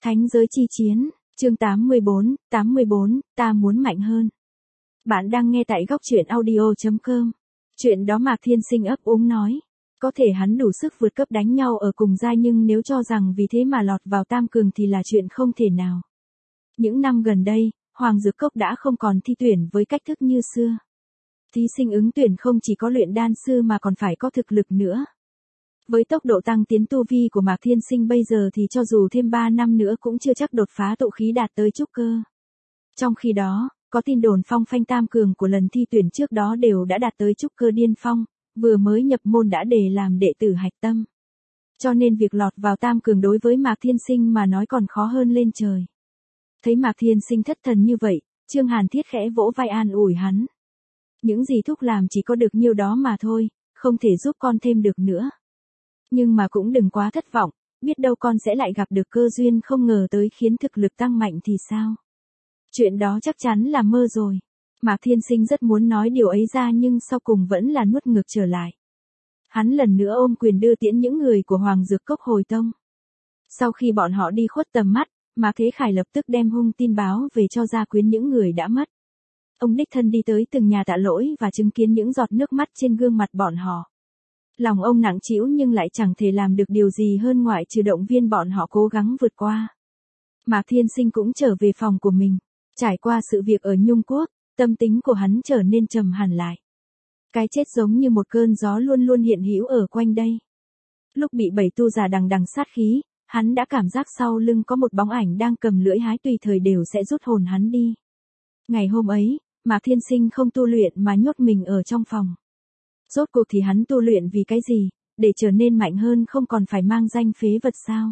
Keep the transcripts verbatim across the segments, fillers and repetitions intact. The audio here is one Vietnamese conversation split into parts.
Thánh giới chi chiến, chương tám mươi bốn, tám mươi bốn, ta muốn mạnh hơn. Bạn đang nghe tại góc truyện audio chấm com. Chuyện đó Mạc Thiên Sinh ấp úng nói. Có thể hắn đủ sức vượt cấp đánh nhau ở cùng giai, nhưng nếu cho rằng vì thế mà lọt vào tam cường thì là chuyện không thể nào. Những năm gần đây, Hoàng Dược Cốc đã không còn thi tuyển với cách thức như xưa. Thí sinh ứng tuyển không chỉ có luyện đan sư mà còn phải có thực lực nữa. Với tốc độ tăng tiến tu vi của Mạc Thiên Sinh bây giờ thì cho dù thêm ba năm nữa cũng chưa chắc đột phá tụ khí đạt tới trúc cơ. Trong khi đó, có tin đồn phong phanh tam cường của lần thi tuyển trước đó đều đã đạt tới trúc cơ điên phong, vừa mới nhập môn đã đề làm đệ tử hạch tâm. Cho nên việc lọt vào tam cường đối với Mạc Thiên Sinh mà nói còn khó hơn lên trời. Thấy Mạc Thiên Sinh thất thần như vậy, Trương Hàn Thiết khẽ vỗ vai an ủi hắn. Những gì thúc làm chỉ có được nhiêu đó mà thôi, không thể giúp con thêm được nữa. Nhưng mà cũng đừng quá thất vọng, biết đâu con sẽ lại gặp được cơ duyên không ngờ tới khiến thực lực tăng mạnh thì sao? Chuyện đó chắc chắn là mơ rồi. Mạc Thiên Sinh rất muốn nói điều ấy ra nhưng sau cùng vẫn là nuốt ngược trở lại. Hắn lần nữa ôm quyền đưa tiễn những người của Hoàng Dược Cốc hồi tông. Sau khi bọn họ đi khuất tầm mắt, Mạc Thế Khải lập tức đem hung tin báo về cho gia quyến những người đã mất. Ông đích thân đi tới từng nhà tạ lỗi và chứng kiến những giọt nước mắt trên gương mặt bọn họ. Lòng ông nặng trĩu nhưng lại chẳng thể làm được điều gì hơn ngoại trừ động viên bọn họ cố gắng vượt qua. Mạc Thiên Sinh cũng trở về phòng của mình. Trải qua sự việc ở Nhung Quốc, tâm tính của hắn trở nên trầm hẳn lại. Cái chết giống như một cơn gió luôn luôn hiện hữu ở quanh đây. Lúc bị bảy tu giả đằng đằng sát khí, hắn đã cảm giác sau lưng có một bóng ảnh đang cầm lưỡi hái tùy thời đều sẽ rút hồn hắn đi. Ngày hôm ấy, Mạc Thiên Sinh không tu luyện mà nhốt mình ở trong phòng. Rốt cuộc thì hắn tu luyện vì cái gì, để trở nên mạnh hơn không còn phải mang danh phế vật sao?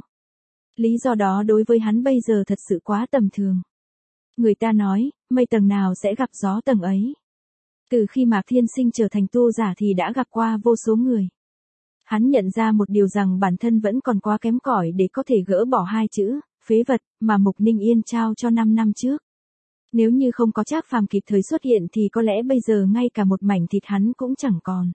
Lý do đó đối với hắn bây giờ thật sự quá tầm thường. Người ta nói, mây tầng nào sẽ gặp gió tầng ấy. Từ khi Mạc Thiên Sinh trở thành tu giả thì đã gặp qua vô số người. Hắn nhận ra một điều rằng bản thân vẫn còn quá kém cỏi để có thể gỡ bỏ hai chữ, phế vật, mà Mục Ninh Yên trao cho năm năm trước. Nếu như không có Trác Phàm kịp thời xuất hiện thì có lẽ bây giờ ngay cả một mảnh thịt hắn cũng chẳng còn.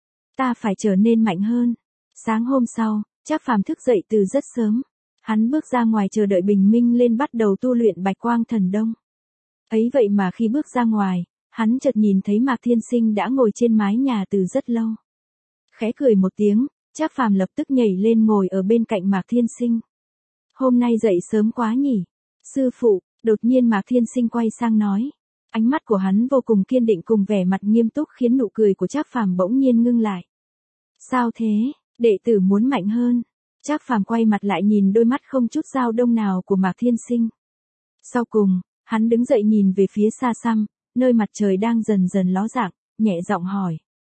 Ta phải trở nên mạnh hơn. Sáng hôm sau, Trác Phàm thức dậy từ rất sớm. Hắn bước ra ngoài chờ đợi bình minh lên bắt đầu tu luyện Bạch Quang Thần Đông. Ấy vậy mà khi bước ra ngoài, hắn chợt nhìn thấy Mạc Thiên Sinh đã ngồi trên mái nhà từ rất lâu. Khẽ cười một tiếng, Trác Phàm lập tức nhảy lên ngồi ở bên cạnh Mạc Thiên Sinh. Hôm nay dậy sớm quá nhỉ? Sư phụ. Đột nhiên Mạc Thiên Sinh quay sang nói. Ánh mắt của hắn vô cùng kiên định cùng vẻ mặt nghiêm túc khiến nụ cười của Trác Phàm bỗng nhiên ngưng lại. Sao thế, đệ tử muốn mạnh hơn. Trác Phàm quay mặt lại nhìn đôi mắt không chút dao động nào của Mạc Thiên Sinh. Sau cùng, hắn đứng dậy nhìn về phía xa xăm, nơi mặt trời đang dần dần ló dạng, nhẹ giọng hỏi.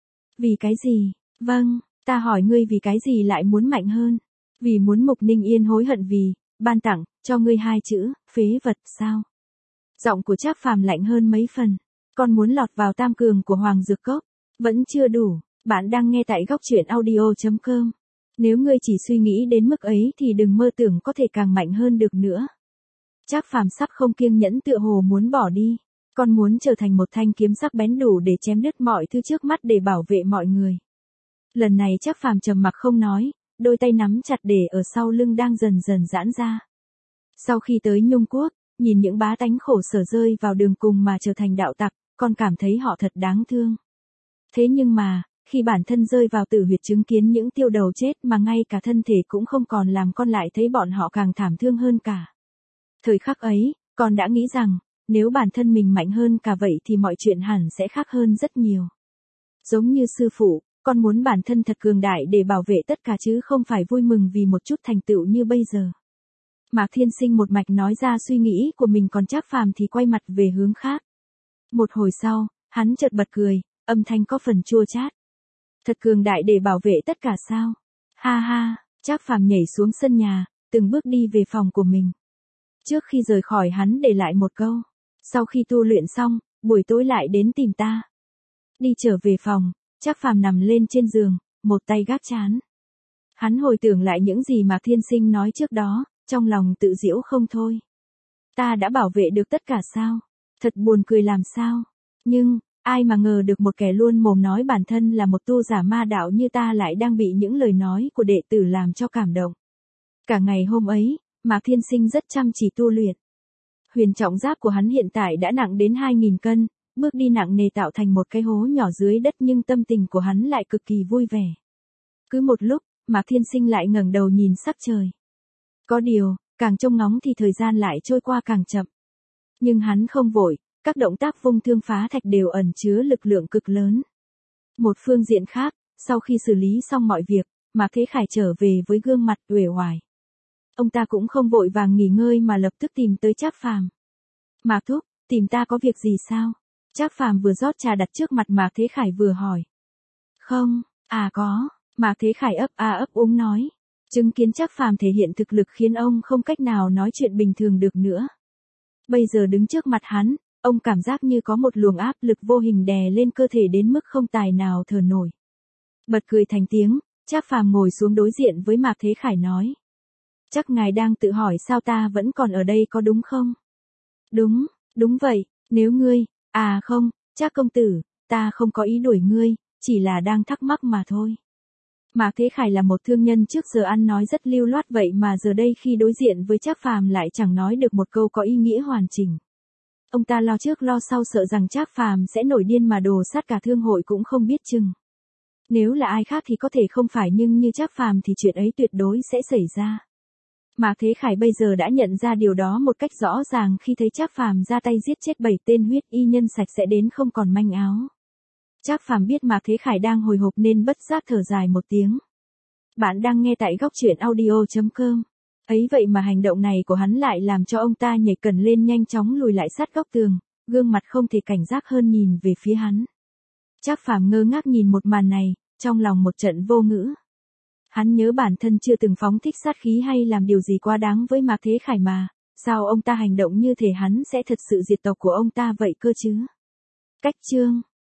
Vì cái gì? Vâng, ta hỏi ngươi vì cái gì lại muốn mạnh hơn? Vì muốn Mục Ninh Yên hối hận vì ban tặng cho ngươi hai chữ, phế vật, sao? Giọng của Trác Phàm lạnh hơn mấy phần. Con muốn lọt vào tam cường của Hoàng Dược Cốc, vẫn chưa đủ. Bạn đang nghe tại góc truyện audio chấm com. Nếu ngươi chỉ suy nghĩ đến mức ấy thì đừng mơ tưởng có thể càng mạnh hơn được nữa. Trác Phàm sắp không kiêng nhẫn tựa hồ muốn bỏ đi. Con muốn trở thành một thanh kiếm sắc bén đủ để chém đứt mọi thứ trước mắt để bảo vệ mọi người. Lần này Trác Phàm trầm mặc không nói, đôi tay nắm chặt để ở sau lưng đang dần dần giãn ra. Sau khi tới Nhung Quốc, nhìn những bá tánh khổ sở rơi vào đường cùng mà trở thành đạo tặc, con cảm thấy họ thật đáng thương. Thế nhưng mà, khi bản thân rơi vào tử huyệt chứng kiến những tiêu đầu chết mà ngay cả thân thể cũng không còn làm, con lại thấy bọn họ càng thảm thương hơn cả. Thời khắc ấy, con đã nghĩ rằng, nếu bản thân mình mạnh hơn cả vậy thì mọi chuyện hẳn sẽ khác hơn rất nhiều. Giống như sư phụ, con muốn bản thân thật cường đại để bảo vệ tất cả chứ không phải vui mừng vì một chút thành tựu như bây giờ. Mạc Thiên Sinh một mạch nói ra suy nghĩ của mình, còn Trác Phàm thì quay mặt về hướng khác. Một hồi sau, hắn chợt bật cười, âm thanh có phần chua chát. Thật cường đại để bảo vệ tất cả sao? Ha ha, Trác Phàm nhảy xuống sân nhà, từng bước đi về phòng của mình. Trước khi rời khỏi hắn để lại một câu. Sau khi tu luyện xong, buổi tối lại đến tìm ta. Đi trở về phòng, Trác Phàm nằm lên trên giường, một tay gác trán. Hắn hồi tưởng lại những gì Mạc Thiên Sinh nói trước đó, trong lòng tự giễu không thôi. Ta đã bảo vệ được tất cả sao? Thật buồn cười làm sao? Nhưng, ai mà ngờ được một kẻ luôn mồm nói bản thân là một tu giả ma đạo như ta lại đang bị những lời nói của đệ tử làm cho cảm động. Cả ngày hôm ấy, Mạc Thiên Sinh rất chăm chỉ tu luyện. Huyền trọng giáp của hắn hiện tại đã nặng đến hai nghìn cân, bước đi nặng nề tạo thành một cái hố nhỏ dưới đất nhưng tâm tình của hắn lại cực kỳ vui vẻ. Cứ một lúc, Mạc Thiên Sinh lại ngẩng đầu nhìn sắc trời. Có điều, càng trông ngóng thì thời gian lại trôi qua càng chậm. Nhưng hắn không vội, các động tác vung thương phá thạch đều ẩn chứa lực lượng cực lớn. Một phương diện khác, sau khi xử lý xong mọi việc, Mạc Thế Khải trở về với gương mặt uể oải. Ông ta cũng không vội vàng nghỉ ngơi mà lập tức tìm tới Trác Phàm. Mạc thúc, tìm ta có việc gì sao? Trác Phàm vừa rót trà đặt trước mặt Mạc Thế Khải vừa hỏi. Không, à có, Mạc Thế Khải ấp a ấp úng nói. Chứng kiến Trác Phàm thể hiện thực lực khiến ông không cách nào nói chuyện bình thường được nữa. Bây giờ đứng trước mặt hắn, ông cảm giác như có một luồng áp lực vô hình đè lên cơ thể đến mức không tài nào thở nổi. Bật cười thành tiếng, Trác Phàm ngồi xuống đối diện với Mạc Thế Khải nói. Chắc ngài đang tự hỏi sao ta vẫn còn ở đây có đúng không? Đúng, đúng vậy, nếu ngươi, à không, Trác công tử, ta không có ý đuổi ngươi, chỉ là đang thắc mắc mà thôi. Mạc Thế Khải là một thương nhân trước giờ ăn nói rất lưu loát vậy mà giờ đây khi đối diện với Trác Phàm lại chẳng nói được một câu có ý nghĩa hoàn chỉnh. Ông ta lo trước lo sau sợ rằng Trác Phàm sẽ nổi điên mà đồ sát cả thương hội cũng không biết chừng. Nếu là ai khác thì có thể không phải nhưng như Trác Phàm thì chuyện ấy tuyệt đối sẽ xảy ra. Mạc Thế Khải bây giờ đã nhận ra điều đó một cách rõ ràng khi thấy Trác Phàm ra tay giết chết bảy tên huyết y nhân sạch sẽ đến không còn manh áo. Trác Phàm biết Mạc Thế Khải đang hồi hộp nên bất giác thở dài một tiếng. Bạn đang nghe tại góc truyện audio chấm com. Ấy vậy mà hành động này của hắn lại làm cho ông ta nhảy cẩn lên nhanh chóng lùi lại sát góc tường, gương mặt không thể cảnh giác hơn nhìn về phía hắn. Trác Phàm ngơ ngác nhìn một màn này, trong lòng một trận vô ngữ. Hắn nhớ bản thân chưa từng phóng thích sát khí hay làm điều gì quá đáng với Mạc Thế Khải mà, sao ông ta hành động như thể hắn sẽ thật sự diệt tộc của ông ta vậy cơ chứ? Cách chương